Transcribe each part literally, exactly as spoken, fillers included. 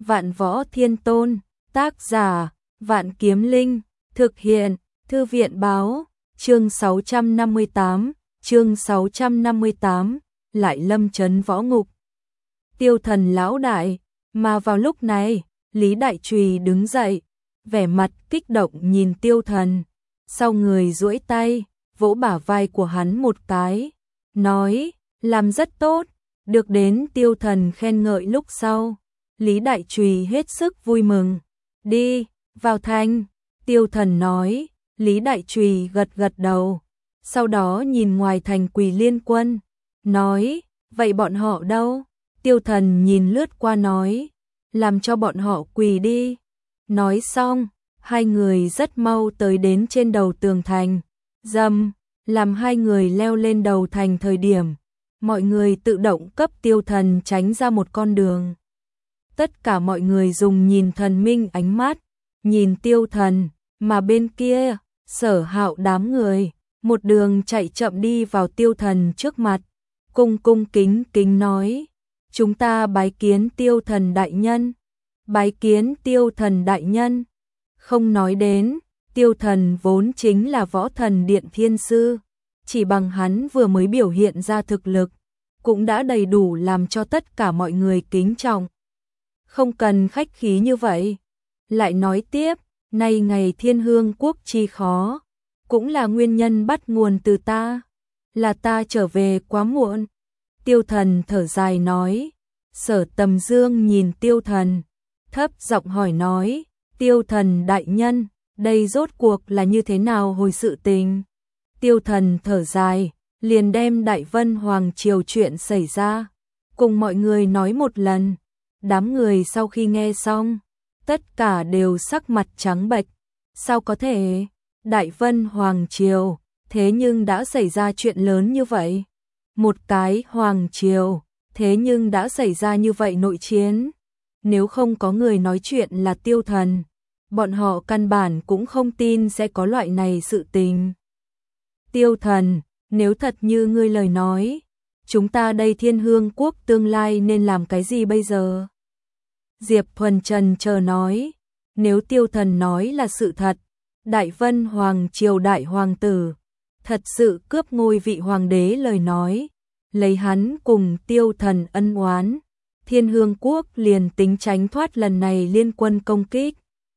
Vạn Võ Thiên Tôn, tác giả, Vạn Kiếm Linh, thực hiện, Thư viện báo, chương sáu trăm năm mươi tám, chương sáu trăm năm mươi tám, lại lâm chấn võ ngục. Tiêu Thần lão đại, mà vào lúc này, Lý Đại Trùy đứng dậy, vẻ mặt kích động nhìn Tiêu Thần, sau người duỗi tay, vỗ bả vai của hắn một cái, nói, làm rất tốt, được đến Tiêu Thần khen ngợi lúc sau. Lý Đại Trùy hết sức vui mừng, đi, vào thành, Tiêu Thần nói, Lý Đại Trùy gật gật đầu, sau đó nhìn ngoài thành Quỳ Liên quân, nói, vậy bọn họ đâu? Tiêu Thần nhìn lướt qua nói, làm cho bọn họ quỳ đi. Nói xong, hai người rất mau tới đến trên đầu tường thành, dầm, làm hai người leo lên đầu thành thời điểm, mọi người tự động cấp Tiêu Thần tránh ra một con đường. Tất cả mọi người dùng nhìn thần minh ánh mắt, nhìn Tiêu Thần, mà bên kia, Sở Hạo đám người, một đường chạy chậm đi vào Tiêu Thần trước mặt, cung cung kính kính nói, chúng ta bái kiến Tiêu Thần đại nhân, bái kiến Tiêu Thần đại nhân. Không nói đến, Tiêu Thần vốn chính là võ thần điện thiên sư, chỉ bằng hắn vừa mới biểu hiện ra thực lực, cũng đã đầy đủ làm cho tất cả mọi người kính trọng. Không cần khách khí như vậy. Lại nói tiếp, nay ngày Thiên Hương quốc chi khó, cũng là nguyên nhân bắt nguồn từ ta, là ta trở về quá muộn. Tiêu Thần thở dài nói, Sở Tầm Dương nhìn Tiêu Thần, thấp giọng hỏi nói, Tiêu Thần đại nhân, đây rốt cuộc là như thế nào hồi sự tình? Tiêu Thần thở dài, liền đem Đại Vân Hoàng triều chuyện xảy ra, cùng mọi người nói một lần. Đám người sau khi nghe xong, tất cả đều sắc mặt trắng bệch. Sao có thể? Đại Vân Hoàng triều, thế nhưng đã xảy ra chuyện lớn như vậy. Một cái Hoàng triều, thế nhưng đã xảy ra như vậy nội chiến. Nếu không có người nói chuyện là Tiêu Thần, bọn họ căn bản cũng không tin sẽ có loại này sự tình. Tiêu Thần, nếu thật như ngươi lời nói, chúng ta đây Thiên Hương quốc tương lai nên làm cái gì bây giờ? Diệp Thuần Trần chờ nói, nếu Tiêu Thần nói là sự thật, Đại Vân Hoàng triều đại hoàng tử, thật sự cướp ngôi vị hoàng đế lời nói, lấy hắn cùng Tiêu Thần ân oán, Thiên Hương quốc liền tính tránh thoát lần này liên quân công kích.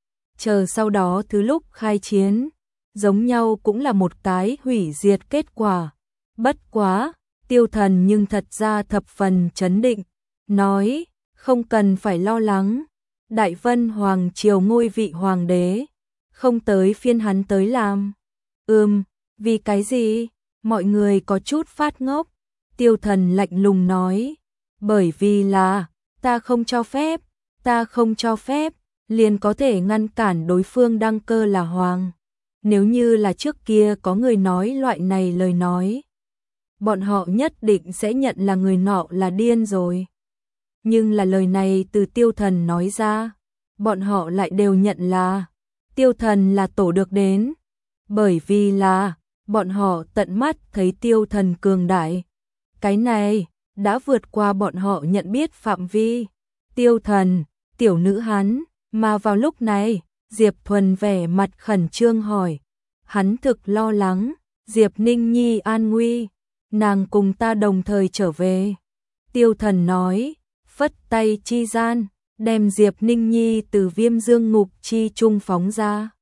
Chờ sau đó thứ lúc khai chiến, giống nhau cũng là một cái hủy diệt kết quả. Bất quá, Tiêu Thần nhưng thật ra thập phần chấn định, nói, không cần phải lo lắng, Đại Vân Hoàng triều ngôi vị hoàng đế, không tới phiên hắn tới làm. Ừm, vì cái gì? Mọi người có chút phát ngốc. Tiêu Thần lạnh lùng nói, bởi vì là, ta không cho phép, ta không cho phép, liền có thể ngăn cản đối phương đăng cơ là hoàng. Nếu như là trước kia có người nói loại này lời nói, bọn họ nhất định sẽ nhận là người nọ là điên rồi. Nhưng là lời này từ Tiêu Thần nói ra, bọn họ lại đều nhận là Tiêu Thần là tổ được đến, bởi vì là bọn họ tận mắt thấy Tiêu Thần cường đại. Cái này đã vượt qua bọn họ nhận biết phạm vi. Tiêu Thần, tiểu nữ hắn, mà vào lúc này, Diệp Thuần vẻ mặt khẩn trương hỏi, hắn thực lo lắng, Diệp Ninh Nhi an nguy, nàng cùng ta đồng thời trở về. Tiêu Thần nói, phất tay chi gian, đem Diệp Ninh Nhi từ Viêm Dương ngục chi trung phóng ra.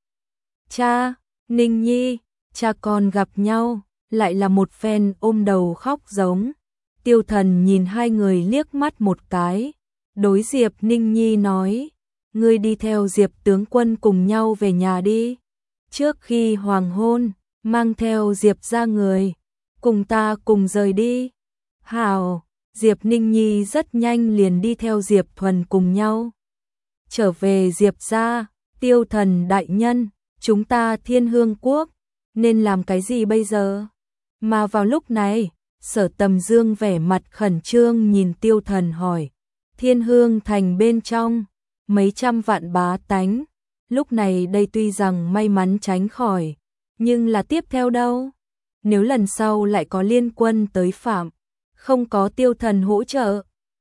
Cha, Ninh Nhi, cha con gặp nhau, lại là một phen ôm đầu khóc giống. Tiêu Thần nhìn hai người liếc mắt một cái, đối Diệp Ninh Nhi nói, ngươi đi theo Diệp tướng quân cùng nhau về nhà đi. Trước khi hoàng hôn, mang theo Diệp ra người, cùng ta cùng rời đi. Hảo. Diệp Ninh Nhi rất nhanh liền đi theo Diệp Thuần cùng nhau. Trở về Diệp gia, Tiêu Thần đại nhân, chúng ta Thiên Hương quốc, nên làm cái gì bây giờ? Mà vào lúc này, Sở Tầm Dương vẻ mặt khẩn trương nhìn Tiêu Thần hỏi, Thiên Hương thành bên trong, mấy trăm vạn bá tánh, lúc này đây tuy rằng may mắn tránh khỏi, nhưng là tiếp theo đâu? Nếu lần sau lại có liên quân tới phạm, không có Tiêu Thần hỗ trợ,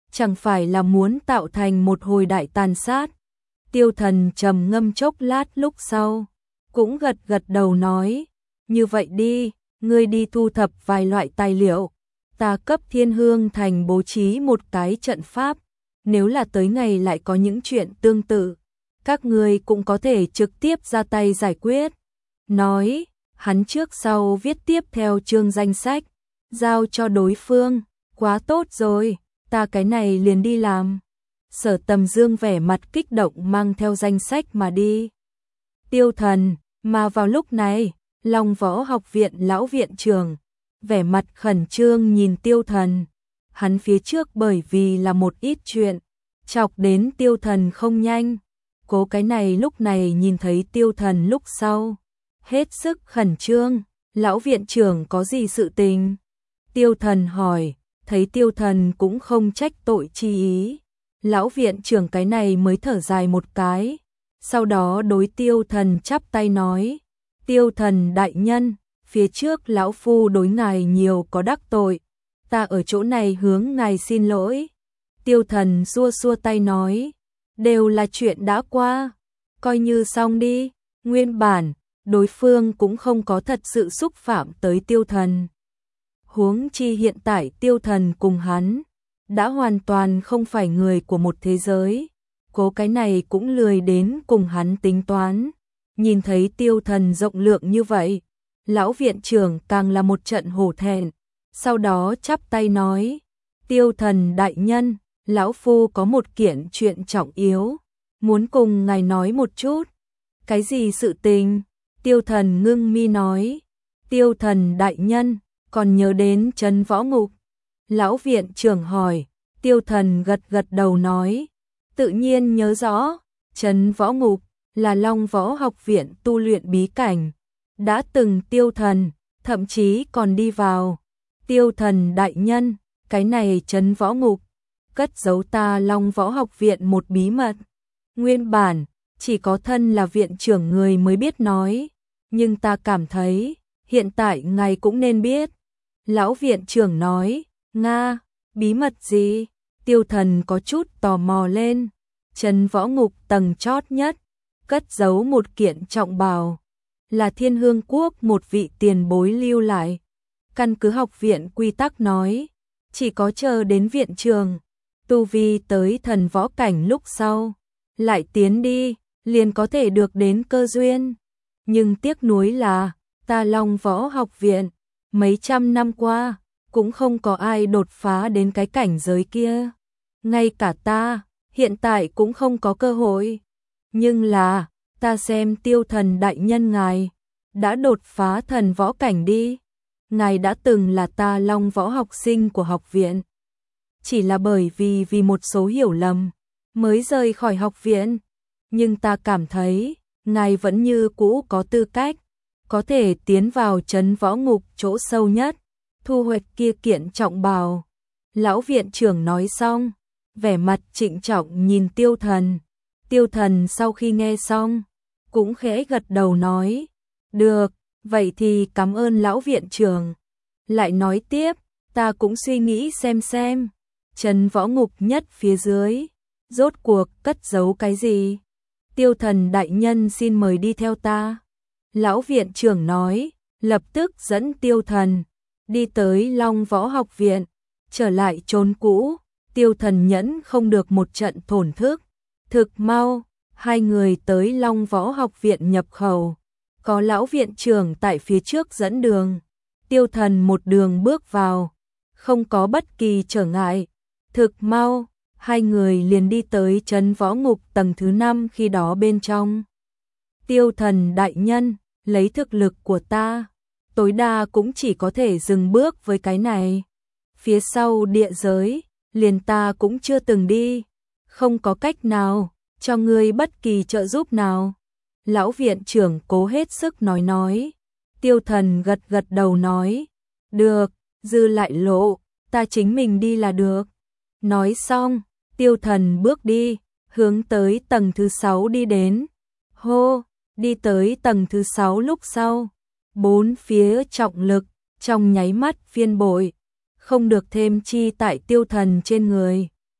chẳng phải là muốn tạo thành một hồi đại tàn sát. Tiêu Thần trầm ngâm chốc lát lúc sau, cũng gật gật đầu nói, như vậy đi, ngươi đi thu thập vài loại tài liệu, ta cấp Thiên Hương Thành bố trí một cái trận pháp, nếu là tới ngày lại có những chuyện tương tự, các ngươi cũng có thể trực tiếp ra tay giải quyết. Nói, hắn trước sau viết tiếp theo chương danh sách, giao cho đối phương, quá tốt rồi, ta cái này liền đi làm. Sở Tầm Dương vẻ mặt kích động mang theo danh sách mà đi. Tiêu Thần, mà vào lúc này, Long Võ Học Viện lão viện trưởng, vẻ mặt khẩn trương nhìn Tiêu Thần. Hắn phía trước bởi vì là một ít chuyện, chọc đến Tiêu Thần không nhanh. Cố cái này lúc này nhìn thấy Tiêu Thần lúc sau, hết sức khẩn trương, lão viện trưởng có gì sự tình? Tiêu Thần hỏi, thấy Tiêu Thần cũng không trách tội chi ý. Lão viện trưởng cái này mới thở dài một cái, sau đó đối Tiêu Thần chắp tay nói, Tiêu Thần đại nhân, phía trước lão phu đối ngài nhiều có đắc tội, ta ở chỗ này hướng ngài xin lỗi. Tiêu Thần xua xua tay nói, đều là chuyện đã qua, coi như xong đi. Nguyên bản, đối phương cũng không có thật sự xúc phạm tới Tiêu Thần. Huống chi hiện tại Tiêu Thần cùng hắn đã hoàn toàn không phải người của một thế giới. Cố cái này cũng lười đến cùng hắn tính toán. Nhìn thấy Tiêu Thần rộng lượng như vậy, lão viện trưởng càng là một trận hổ thẹn. Sau đó chắp tay nói, Tiêu Thần đại nhân, lão phu có một kiện chuyện trọng yếu, muốn cùng ngài nói một chút. Cái gì sự tình? Tiêu Thần ngưng mi nói, Tiêu Thần đại nhân, còn nhớ đến Trấn Võ Ngục? Lão viện trưởng hỏi. Tiêu Thần gật gật đầu nói, tự nhiên nhớ rõ, Trấn Võ Ngục là Long Võ Học Viện tu luyện bí cảnh, đã từng Tiêu Thần thậm chí còn đi vào. Tiêu Thần đại nhân, cái này Trấn Võ Ngục cất giấu ta Long Võ Học Viện một bí mật. Nguyên bản chỉ có thân là viện trưởng người mới biết nói, nhưng ta cảm thấy hiện tại ngài cũng nên biết. Lão viện trưởng nói, Nga, bí mật gì? Tiêu Thần có chút tò mò lên. Trấn Võ Ngục tầng chót nhất, cất giấu một kiện trọng bào, là Thiên Hương Quốc một vị tiền bối lưu lại. Căn cứ học viện quy tắc nói, chỉ có chờ đến viện trường, tu vi tới thần võ cảnh lúc sau, lại tiến đi, liền có thể được đến cơ duyên. Nhưng tiếc nuối là, ta Long Võ Học Viện, mấy trăm năm qua, cũng không có ai đột phá đến cái cảnh giới kia. Ngay cả ta, hiện tại cũng không có cơ hội. Nhưng là, ta xem Tiêu Thần đại nhân ngài, đã đột phá thần võ cảnh đi. Ngài đã từng là ta Long Võ học sinh của học viện. Chỉ là bởi vì vì một số hiểu lầm, mới rời khỏi học viện. Nhưng ta cảm thấy, ngài vẫn như cũ có tư cách, có thể tiến vào Trấn Võ Ngục chỗ sâu nhất, thu hoạch kia kiện trọng bào. Lão viện trưởng nói xong, vẻ mặt trịnh trọng nhìn Tiêu Thần. Tiêu Thần sau khi nghe xong, cũng khẽ gật đầu nói, được, vậy thì cảm ơn lão viện trưởng. Lại nói tiếp, ta cũng suy nghĩ xem xem, Trấn Võ Ngục nhất phía dưới, rốt cuộc cất giấu cái gì? Tiêu Thần đại nhân xin mời đi theo ta. Lão viện trưởng nói, lập tức dẫn Tiêu Thần đi tới Long Võ Học Viện, trở lại chốn cũ. Tiêu Thần nhẫn không được một trận thổn thức. Thực mau, hai người tới Long Võ Học Viện nhập khẩu. Có lão viện trưởng tại phía trước dẫn đường. Tiêu Thần một đường bước vào, không có bất kỳ trở ngại. Thực mau, hai người liền đi tới Trấn Võ Ngục tầng thứ năm khi đó bên trong. Tiêu Thần đại nhân, lấy thực lực của ta, tối đa cũng chỉ có thể dừng bước với cái này. Phía sau địa giới, liền ta cũng chưa từng đi, không có cách nào cho ngươi bất kỳ trợ giúp nào. Lão viện trưởng cố hết sức nói nói. Tiêu Thần gật gật đầu nói, được, dư lại lộ, ta chính mình đi là được. Nói xong, Tiêu Thần bước đi, hướng tới tầng thứ sáu đi đến. Hô, đi tới tầng thứ sáu lúc sau, bốn phía trọng lực, trong nháy mắt phiên bội, không được thêm chi tại Tiêu Thần trên người.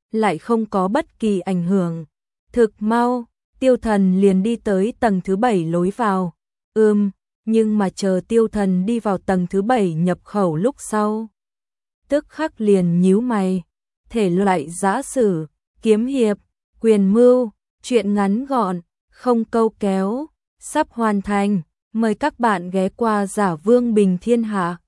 lại không có bất kỳ ảnh hưởng. Thực mau, Tiêu Thần liền đi tới tầng thứ bảy lối vào. Ừm, nhưng mà chờ Tiêu Thần đi vào tầng thứ bảy nhập khẩu lúc sau, tức khắc liền nhíu mày. Thể loại giã sử, kiếm hiệp, quyền mưu, truyện ngắn gọn, không câu kéo, sắp hoàn thành. Mời các bạn ghé qua Giả Vương Bình Thiên Hạ.